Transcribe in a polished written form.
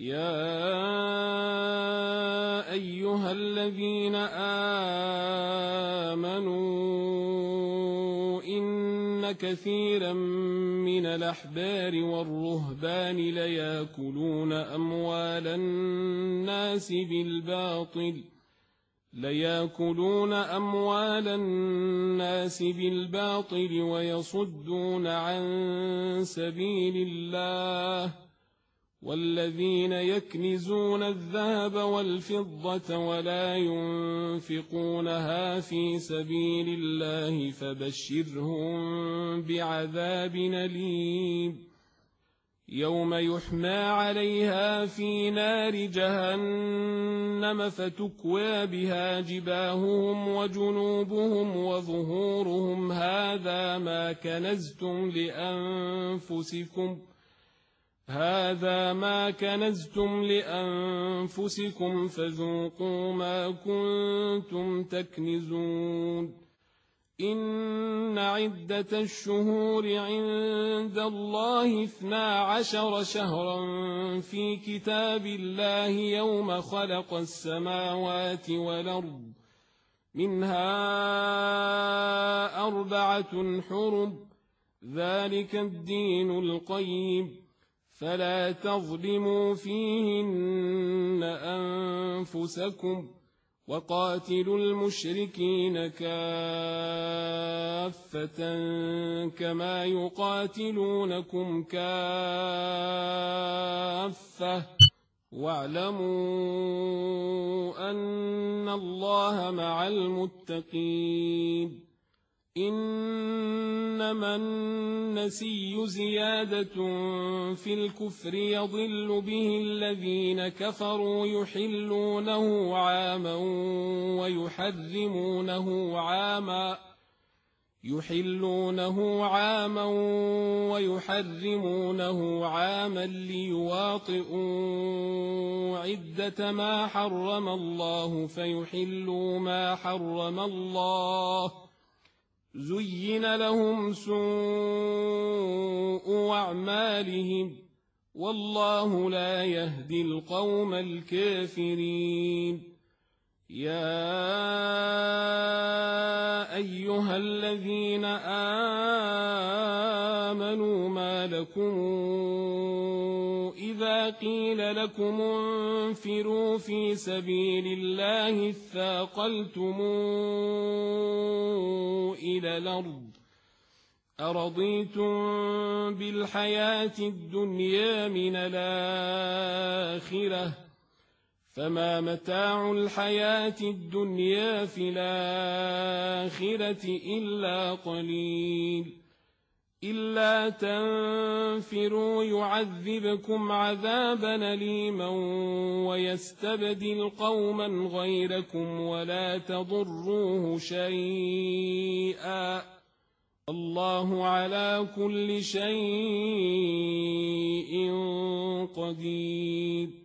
يا أيها الذين آمنوا إن كثيرا من الأحبار والرهبان ليأكلون أموال الناس بالباطل ويصدون عن سبيل الله والذين يكنزون الذهب والفضة ولا ينفقونها في سبيل الله فبشرهم بعذاب أليم يوم يحمى عليها في نار جهنم فتكوى بها جباههم وجنوبهم وظهورهم هذا ما كنزتم لأنفسكم فذوقوا ما كنتم تكنزون إن عدة الشهور عند الله 12 شهرا في كتاب الله يوم خلق السماوات والأرض منها 4 حرم ذلك الدين القيم فلا تظلموا فيهن أنفسكم وقاتلوا المشركين كافة كما يقاتلونكم كافة واعلموا أن الله مع المتقين إنما النسي زيادة في الكفر يضل به الذين كفروا يحلونه عاما ويحرمونه عاما ليواطئوا عدة ما حرم الله فيحلوا ما حرم الله زين لهم سوء أعمالهم والله لا يهدي القوم الكافرين يا أيها الذين آمنوا ما لكم إذا قيل لكم انفروا في سبيل الله اثاقلتم إلى الأرض أرضيتم بالحياة الدنيا من الآخرة فما متاع الحياة الدنيا في الآخرة إلا قليل إلا تنفروا يعذبكم عذابا أليما ويستبدل قوما غيركم ولا تضروه شيئا الله على كل شيء قدير